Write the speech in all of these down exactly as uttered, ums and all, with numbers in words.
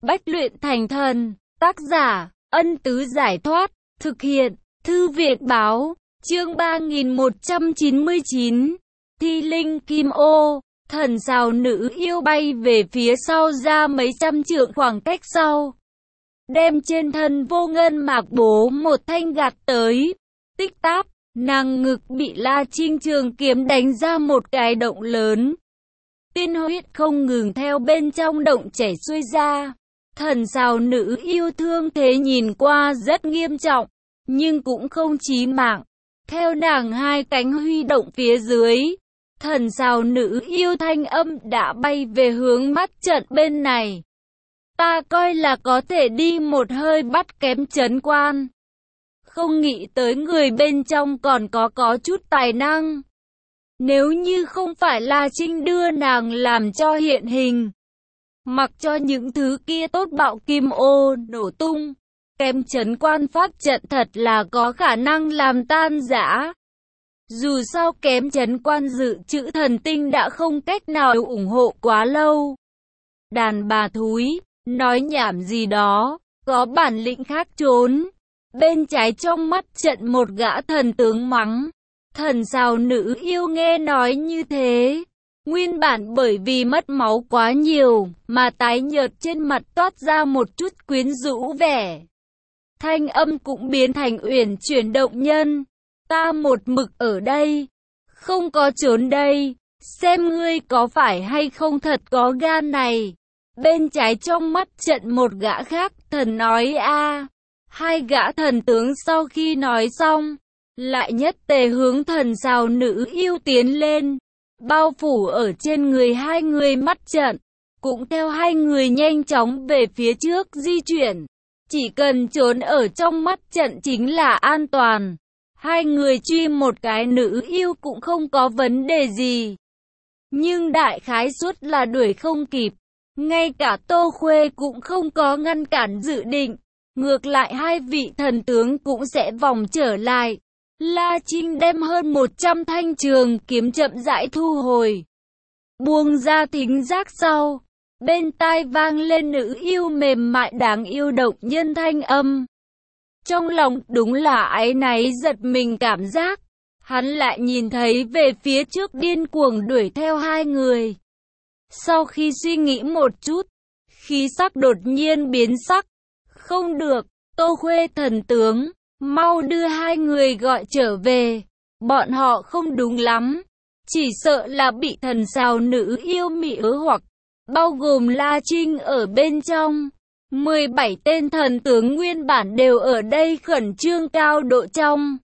Bách luyện thành thần. Tác giả, Ân Tứ Giải Thoát. Thực hiện, Thư Việt Báo. Chương ba nghìn một trăm chín mươi chín. Thi linh kim ô. Thần sào nữ yêu bay về phía sau ra mấy trăm trượng khoảng cách sau. Đem trên thân vô ngân mạc bố một thanh gạt tới. Tích táp, nàng ngực bị La Trinh trường kiếm đánh ra một cái động lớn. Tiên huyết không ngừng theo bên trong động chảy xuôi ra. Thần sào nữ yêu thương thế nhìn qua rất nghiêm trọng, nhưng cũng không chí mạng. Theo nàng hai cánh huy động phía dưới, thần sào nữ yêu thanh âm đã bay về hướng mắt trận bên này. Ta coi là có thể đi một hơi bắt kém trấn quan. Không nghĩ tới người bên trong còn có có chút tài năng. Nếu như không phải La Trinh đưa nàng làm cho hiện hình, mặc cho những thứ kia tốt bạo kim ô nổ tung, kém trấn quan pháp trận thật là có khả năng làm tan rã. Dù sao kém trấn quan dự trữ thần tinh đã không cách nào ủng hộ quá lâu. Đàn bà thúi, nói nhảm gì đó, có bản lĩnh khác trốn. Bên trái trong mắt trận một gã thần tướng mắng. Thần sào nữ yêu nghe nói như thế, nguyên bản bởi vì mất máu quá nhiều, mà tái nhợt trên mặt toát ra một chút quyến rũ vẻ. Thanh âm cũng biến thành uyển chuyển động nhân. Ta một mực ở đây, không có trốn đây, xem ngươi có phải hay không thật có gan này. Bên trái trong mắt trận một gã khác thần nói a. Hai gã thần tướng sau khi nói xong, lại nhất tề hướng thần sào nữ yêu tiến lên, bao phủ ở trên người hai người mắt trận, cũng theo hai người nhanh chóng về phía trước di chuyển. Chỉ cần trốn ở trong mắt trận chính là an toàn. Hai người truy một cái nữ yêu cũng không có vấn đề gì. Nhưng đại khái suất là đuổi không kịp. Ngay cả Tô Khuê cũng không có ngăn cản dự định. Ngược lại hai vị thần tướng cũng sẽ vòng trở lại. La Trinh đem hơn một trăm thanh trường kiếm chậm rãi thu hồi. Buông ra thính giác sau. Bên tai vang lên nữ yêu mềm mại đáng yêu động nhân thanh âm. Trong lòng đúng là áy náy giật mình cảm giác. Hắn lại nhìn thấy về phía trước điên cuồng đuổi theo hai người. Sau khi suy nghĩ một chút, khí sắc đột nhiên biến sắc. Không được, Tô Khuê thần tướng, mau đưa hai người gọi trở về. Bọn họ không đúng lắm, chỉ sợ là bị thần sào nữ yêu mị ớ hoặc, bao gồm La Trinh ở bên trong. mười bảy tên thần tướng nguyên bản đều ở đây khẩn trương cao độ trong.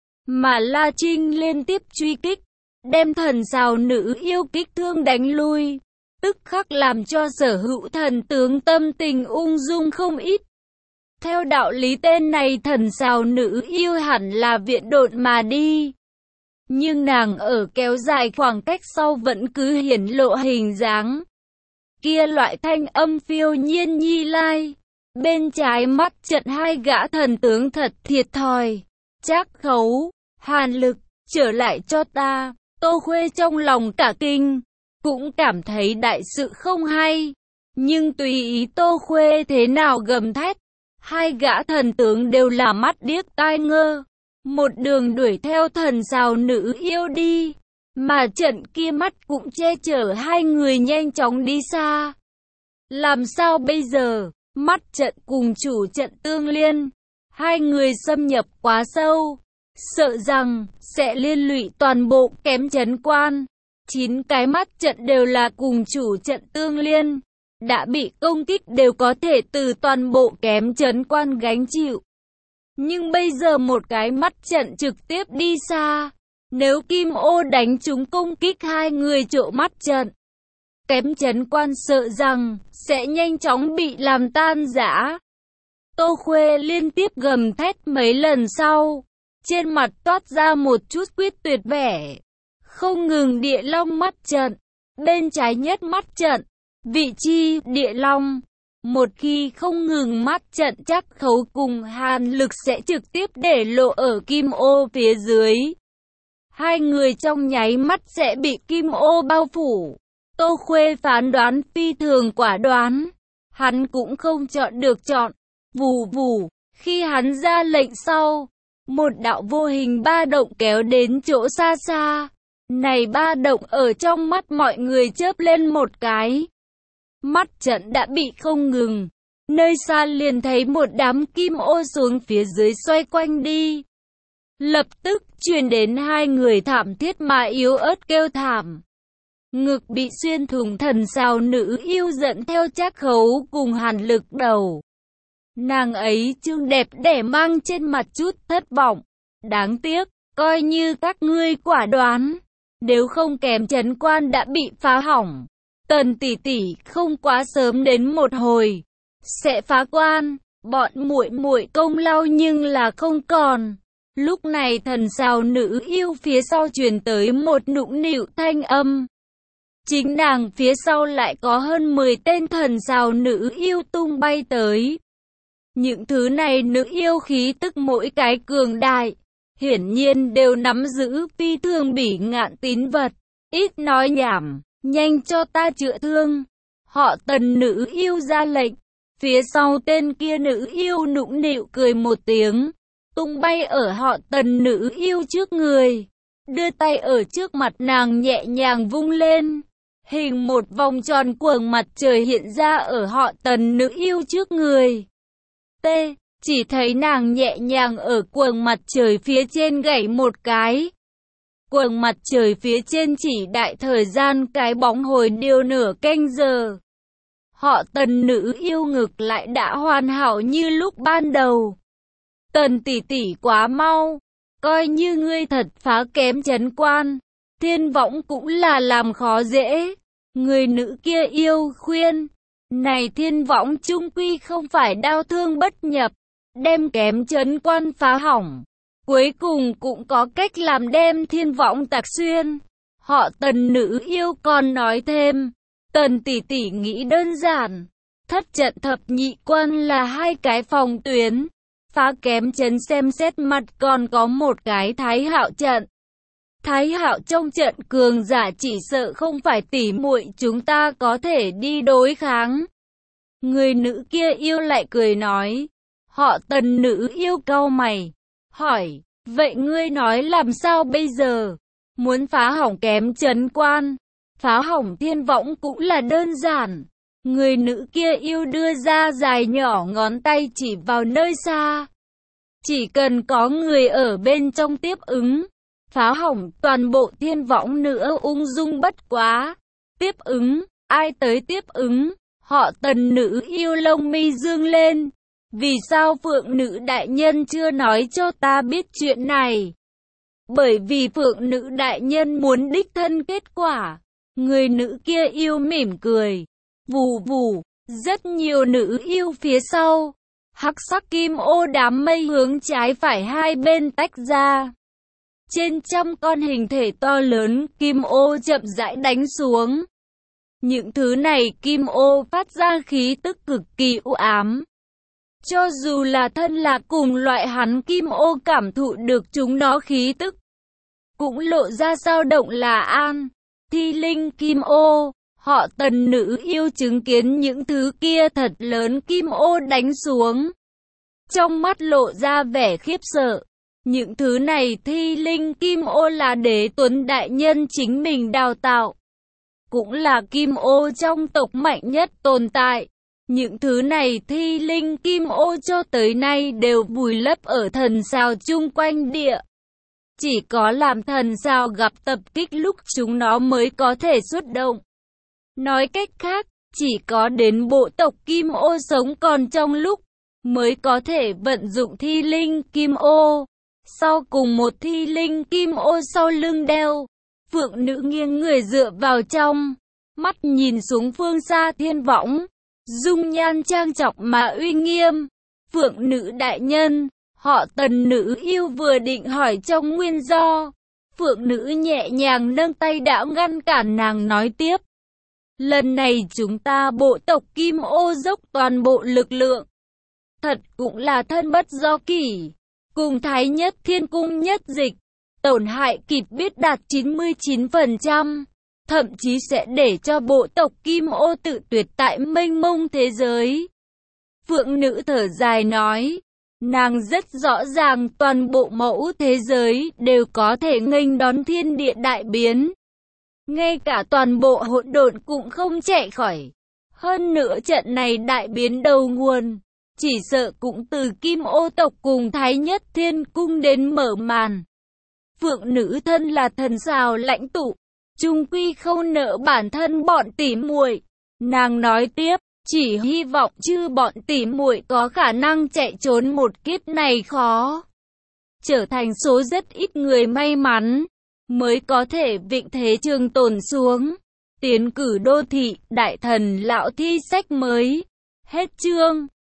Mà La Trinh liên tiếp truy kích, đem thần sào nữ yêu kích thương đánh lui. Tức khắc làm cho sở hữu thần tướng tâm tình ung dung không ít. Theo đạo lý tên này thần sào nữ yêu hẳn là viện độn mà đi. Nhưng nàng ở kéo dài khoảng cách sau vẫn cứ hiển lộ hình dáng. Kia loại thanh âm phiêu nhiên nhi lai. Bên trái mắt trận hai gã thần tướng thật thiệt thòi. Trác Khấu, Hàn Lực, trở lại cho ta. Tô Khuê trong lòng cả kinh, cũng cảm thấy đại sự không hay. Nhưng tùy ý Tô Khuê thế nào gầm thét, hai gã thần tướng đều là mắt điếc tai ngơ. Một đường đuổi theo thần sào nữ yêu đi. Mà trận kia mắt cũng che chở hai người nhanh chóng đi xa. Làm sao bây giờ? Mắt trận cùng chủ trận tương liên. Hai người xâm nhập quá sâu. Sợ rằng sẽ liên lụy toàn bộ kém trấn quan. Chín cái mắt trận đều là cùng chủ trận tương liên. Đã bị công kích đều có thể từ toàn bộ kém trấn quan gánh chịu. Nhưng bây giờ một cái mắt trận trực tiếp đi xa. Nếu kim ô đánh trúng công kích hai người chỗ mắt trận, kém trấn quan sợ rằng sẽ nhanh chóng bị làm tan rã. Tô Khuê liên tiếp gầm thét mấy lần sau, trên mặt toát ra một chút quyết tuyệt vẻ. Không ngừng địa long mắt trận, bên trái nhất mắt trận, vị chi địa long. Một khi không ngừng mắt trận Trác Khấu cùng Hàn Lực sẽ trực tiếp để lộ ở kim ô phía dưới. Hai người trong nháy mắt sẽ bị kim ô bao phủ. Tô Khuê phán đoán phi thường quả đoán. hắn cũng không chọn được chọn. Vù vù, khi hắn ra lệnh sau, một đạo vô hình ba động kéo đến chỗ xa xa. Này ba động ở trong mắt mọi người chớp lên một cái. Mắt trận đã bị không ngừng. Nơi xa liền thấy một đám kim ô xuống phía dưới xoay quanh đi. Lập tức truyền đến hai người thảm thiết mà yếu ớt kêu thảm. Ngực bị xuyên thủng, thần sao nữ yêu giận theo Trác Khấu cùng Hàn Lực đầu. Nàng ấy trông đẹp đẽ mang trên mặt chút thất vọng. Đáng tiếc, coi như các ngươi quả đoán, nếu không kém trấn quan đã bị phá hỏng. Tần tỷ tỷ không quá sớm đến một hồi sẽ phá quan, bọn muội muội công lao nhưng là không còn. Lúc này thần sao nữ yêu phía sau truyền tới một nũng nịu thanh âm. Chính nàng phía sau lại có hơn mười tên thần sao nữ yêu tung bay tới. Những thứ này nữ yêu khí tức mỗi cái cường đại, hiển nhiên đều nắm giữ phi thường bỉ ngạn tín vật. Ít nói nhảm, nhanh cho ta chữa thương. Họ Tần nữ yêu ra lệnh. Phía sau tên kia nữ yêu nũng nịu cười một tiếng, tung bay ở họ Tần nữ yêu trước người, đưa tay ở trước mặt nàng nhẹ nhàng vung lên. Hình một vòng tròn quầng mặt trời hiện ra ở họ Tần nữ yêu trước người. T. Chỉ thấy nàng nhẹ nhàng ở quầng mặt trời phía trên gảy một cái. Quầng mặt trời phía trên chỉ đại thời gian cái bóng hồi điều nửa canh giờ. Họ Tần nữ yêu ngực lại đã hoàn hảo như lúc ban đầu. Tần tỷ tỷ quá mau, coi như ngươi thật phá kém trấn quan, thiên võng cũng là làm khó dễ. Người nữ kia yêu khuyên, này thiên võng chung quy không phải đau thương bất nhập, đem kém trấn quan phá hỏng. Cuối cùng cũng có cách làm đem thiên võng tạc xuyên. Họ Tần nữ yêu còn nói thêm, Tần tỷ tỷ nghĩ đơn giản, thất trận thập nhị quan là hai cái phòng tuyến, phá kém trấn xem xét mặt còn có một cái Thái Hạo trận. Thái Hạo trong trận cường giả chỉ sợ không phải tỷ muội chúng ta có thể đi đối kháng. Người nữ kia yêu lại cười nói. Họ Tần nữ yêu cau mày, hỏi, vậy ngươi nói làm sao bây giờ? Muốn phá hỏng kém trấn quan, phá hỏng thiên võng cũng là đơn giản. Người nữ kia yêu đưa ra dài nhỏ ngón tay chỉ vào nơi xa. Chỉ cần có người ở bên trong tiếp ứng, phá hỏng toàn bộ thiên võng nữa ung dung bất quá. Tiếp ứng, ai tới tiếp ứng? Họ Tần nữ yêu lông mi dương lên. Vì sao Phượng nữ đại nhân chưa nói cho ta biết chuyện này? Bởi vì Phượng nữ đại nhân muốn đích thân kết quả. Người nữ kia yêu mỉm cười. Vù vù, rất nhiều nữ yêu phía sau. Hắc sắc kim ô đám mây hướng trái phải hai bên tách ra. Trên trăm con hình thể to lớn, kim ô chậm rãi đánh xuống. Những thứ này kim ô phát ra khí tức cực kỳ u ám. Cho dù là thân là cùng loại hắn kim ô cảm thụ được chúng nó khí tức, cũng lộ ra dao động là an. Thi linh kim ô, họ Tần nữ yêu chứng kiến những thứ kia thật lớn kim ô đánh xuống. Trong mắt lộ ra vẻ khiếp sợ. Những thứ này thi linh kim ô là Đế Tuấn đại nhân chính mình đào tạo. Cũng là kim ô trong tộc mạnh nhất tồn tại. Những thứ này thi linh kim ô cho tới nay đều vùi lấp ở thần sao chung quanh địa. Chỉ có làm thần sao gặp tập kích lúc chúng nó mới có thể xuất động. Nói cách khác, chỉ có đến bộ tộc kim ô sống còn trong lúc, mới có thể vận dụng thi linh kim ô. Sau cùng một thi linh kim ô sau lưng đeo, Phượng nữ nghiêng người dựa vào trong, mắt nhìn xuống phương xa thiên võng. Dung nhan trang trọng mà uy nghiêm. Phượng nữ đại nhân, họ Tần nữ yêu vừa định hỏi trong nguyên do. Phượng nữ nhẹ nhàng nâng tay đã ngăn cản nàng nói tiếp. Lần này chúng ta bộ tộc Kim Ô dốc toàn bộ lực lượng. Thật cũng là thân bất do kỷ. Cùng Thái Nhất Thiên Cung nhất dịch, tổn hại kịp biết đạt chín mươi chín phần trăm. thậm chí sẽ để cho bộ tộc Kim Ô tự tuyệt tại mênh mông thế giới. Phượng nữ thở dài nói, nàng rất rõ ràng toàn bộ mẫu thế giới đều có thể nghênh đón thiên địa đại biến. Ngay cả toàn bộ hỗn độn cũng không chạy khỏi. Hơn nữa trận này đại biến đầu nguồn, chỉ sợ cũng từ Kim Ô tộc cùng Thái Nhất Thiên Cung đến mở màn. Phượng nữ thân là thần sao lãnh tụ, chung quy không nỡ bản thân bọn tỉ muội. Nàng nói tiếp, chỉ hy vọng chư bọn tỉ muội có khả năng chạy trốn một kiếp này khó. Trở thành số rất ít người may mắn, mới có thể vịnh thế trường tồn xuống. Tiến cử đô thị, đại thần lão thi sách mới. Hết chương.